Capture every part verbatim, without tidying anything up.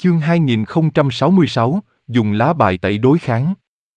Chương hai nghìn không trăm sáu mươi sáu, dùng lá bài tẩy đối kháng.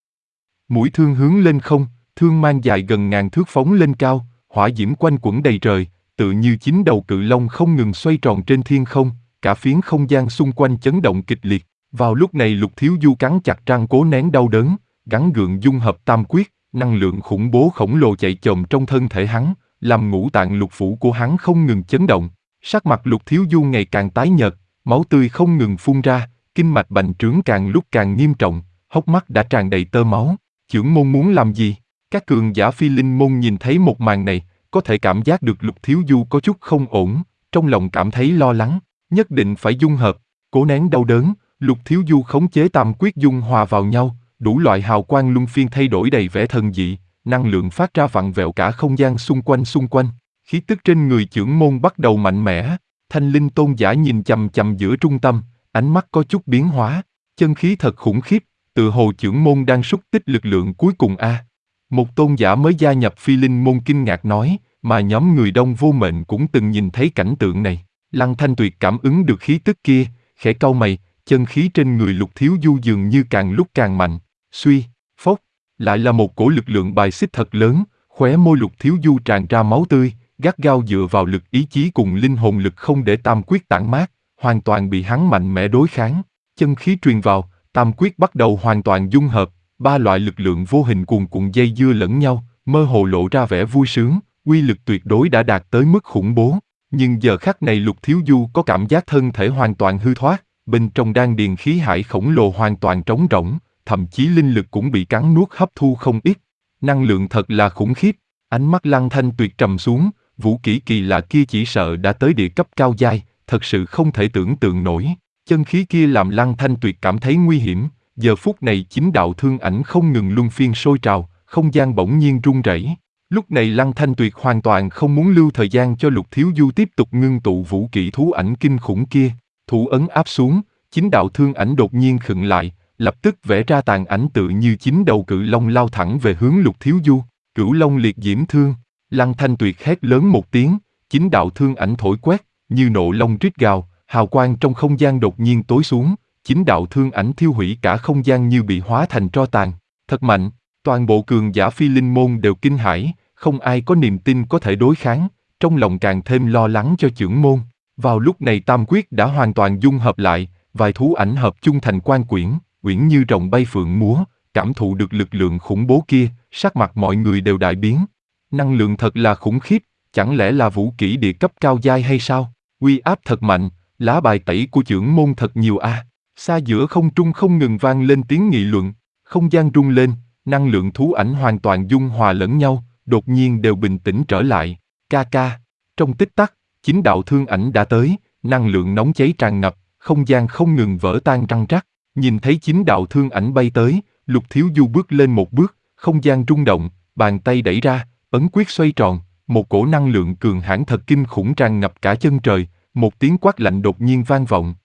Mũi thương hướng lên không, thương mang dài gần ngàn thước phóng lên cao, hỏa diễm quanh quẩn đầy trời, tự như chín đầu cự long không ngừng xoay tròn trên thiên không, cả phiến không gian xung quanh chấn động kịch liệt. Vào lúc này Lục Thiếu Du cắn chặt răng cố nén đau đớn, gắng gượng dung hợp tam quyết, năng lượng khủng bố khổng lồ chạy chồm trong thân thể hắn, làm ngũ tạng lục phủ của hắn không ngừng chấn động. Sắc mặt Lục Thiếu Du ngày càng tái nhợt, máu tươi không ngừng phun ra, kinh mạch bành trướng càng lúc càng nghiêm trọng, hốc mắt đã tràn đầy tơ máu. Chưởng môn muốn làm gì? Các cường giả Phi Linh môn nhìn thấy một màn này, có thể cảm giác được Lục Thiếu Du có chút không ổn, trong lòng cảm thấy lo lắng, nhất định phải dung hợp, cố nén đau đớn. Lục Thiếu Du khống chế tam quyết dung hòa vào nhau, đủ loại hào quang luân phiên thay đổi đầy vẻ thần dị, năng lượng phát ra vặn vẹo cả không gian xung quanh xung quanh. Khí tức trên người chưởng môn bắt đầu mạnh mẽ. Thanh Linh tôn giả nhìn chằm chằm giữa trung tâm, ánh mắt có chút biến hóa, chân khí thật khủng khiếp, tự hồ chưởng môn đang súc tích lực lượng cuối cùng a. À. Một tôn giả mới gia nhập Phi Linh môn kinh ngạc nói, mà nhóm người đông vô mệnh cũng từng nhìn thấy cảnh tượng này. Lăng Thanh Tuyệt cảm ứng được khí tức kia, khẽ cau mày, chân khí trên người Lục Thiếu Du dường như càng lúc càng mạnh. Suy, phốc, lại là một cổ lực lượng bài xích thật lớn, khóe môi Lục Thiếu Du tràn ra máu tươi, gắt gao dựa vào lực ý chí cùng linh hồn lực không để tam quyết tản mát, hoàn toàn bị hắn mạnh mẽ đối kháng. Chân khí truyền vào, tam quyết bắt đầu hoàn toàn dung hợp, ba loại lực lượng vô hình cuồn cuộn dây dưa lẫn nhau, mơ hồ lộ ra vẻ vui sướng, uy lực tuyệt đối đã đạt tới mức khủng bố. Nhưng giờ khắc này Lục Thiếu Du có cảm giác thân thể hoàn toàn hư thoát, bên trong đan điền khí hải khổng lồ hoàn toàn trống rỗng, thậm chí linh lực cũng bị cắn nuốt hấp thu không ít. Năng lượng thật là khủng khiếp. Ánh mắt Lăng Thanh Tuyệt trầm xuống, vũ kỹ kỳ lạ kia chỉ sợ đã tới địa cấp cao giai, thật sự không thể tưởng tượng nổi. Chân khí kia làm Lăng Thanh Tuyệt cảm thấy nguy hiểm, giờ phút này chính đạo thương ảnh không ngừng luân phiên sôi trào, không gian bỗng nhiên rung rẩy. Lúc này Lăng Thanh Tuyệt hoàn toàn không muốn lưu thời gian cho Lục Thiếu Du tiếp tục ngưng tụ vũ kỹ thú ảnh kinh khủng kia. Thủ ấn áp xuống, chính đạo thương ảnh đột nhiên khựng lại, lập tức vẽ ra tàn ảnh tự như chín đầu cự long lao thẳng về hướng Lục Thiếu Du. Cửu Long liệt diễm thương. Lăng Thanh Tuyệt hét lớn một tiếng, chính đạo thương ảnh thổi quét, như nộ long rít gào, hào quang trong không gian đột nhiên tối xuống, chính đạo thương ảnh thiêu hủy cả không gian như bị hóa thành tro tàn. Thật mạnh, toàn bộ cường giả Phi Linh môn đều kinh hãi, không ai có niềm tin có thể đối kháng, trong lòng càng thêm lo lắng cho chưởng môn. Vào lúc này tam quyết đã hoàn toàn dung hợp lại, vài thú ảnh hợp chung thành quan quyển, uyển như rồng bay phượng múa, cảm thụ được lực lượng khủng bố kia, sắc mặt mọi người đều đại biến. Năng lượng thật là khủng khiếp, chẳng lẽ là vũ kỹ địa cấp cao giai hay sao? Uy áp thật mạnh, lá bài tẩy của chưởng môn thật nhiều a. À. Xa giữa không trung không ngừng vang lên tiếng nghị luận, không gian rung lên, năng lượng thú ảnh hoàn toàn dung hòa lẫn nhau, đột nhiên đều bình tĩnh trở lại. Ca ca, trong tích tắc, chính đạo thương ảnh đã tới, năng lượng nóng cháy tràn ngập, không gian không ngừng vỡ tan răng rắc. Nhìn thấy chính đạo thương ảnh bay tới, Lục Thiếu Du bước lên một bước, không gian rung động, bàn tay đẩy ra, ấn quyết xoay tròn, một cổ năng lượng cường hãn thật kinh khủng tràn ngập cả chân trời, một tiếng quát lạnh đột nhiên vang vọng.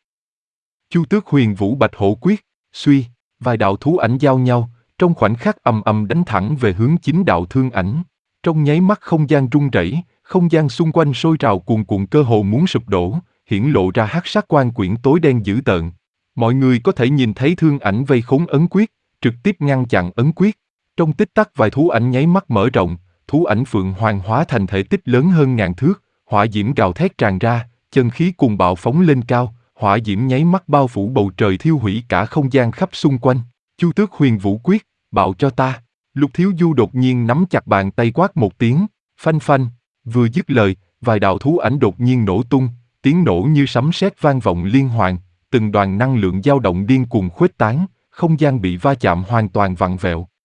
Chu Tước Huyền Vũ Bạch Hổ Quyết, suy, vài đạo thú ảnh giao nhau, trong khoảnh khắc ầm ầm đánh thẳng về hướng chính đạo thương ảnh. Trong nháy mắt không gian rung rẩy, không gian xung quanh sôi trào cuồn cuộn cơ hồ muốn sụp đổ, hiển lộ ra hắc sắc quan quyển tối đen dữ tợn. Mọi người có thể nhìn thấy thương ảnh vây khốn ấn quyết, trực tiếp ngăn chặn ấn quyết. Trong tích tắc vài thú ảnh nháy mắt mở rộng, thú ảnh phượng hoàng hóa thành thể tích lớn hơn ngàn thước, hỏa diễm gào thét tràn ra, chân khí cùng bạo phóng lên cao, hỏa diễm nháy mắt bao phủ bầu trời thiêu hủy cả không gian khắp xung quanh. Chu Tước Huyền Vũ Quyết, bạo cho ta. Lục Thiếu Du đột nhiên nắm chặt bàn tay quát một tiếng, phanh phanh, vừa dứt lời, vài đạo thú ảnh đột nhiên nổ tung, tiếng nổ như sấm sét vang vọng liên hoàn, từng đoàn năng lượng dao động điên cuồng khuếch tán, không gian bị va chạm hoàn toàn vặn vẹo.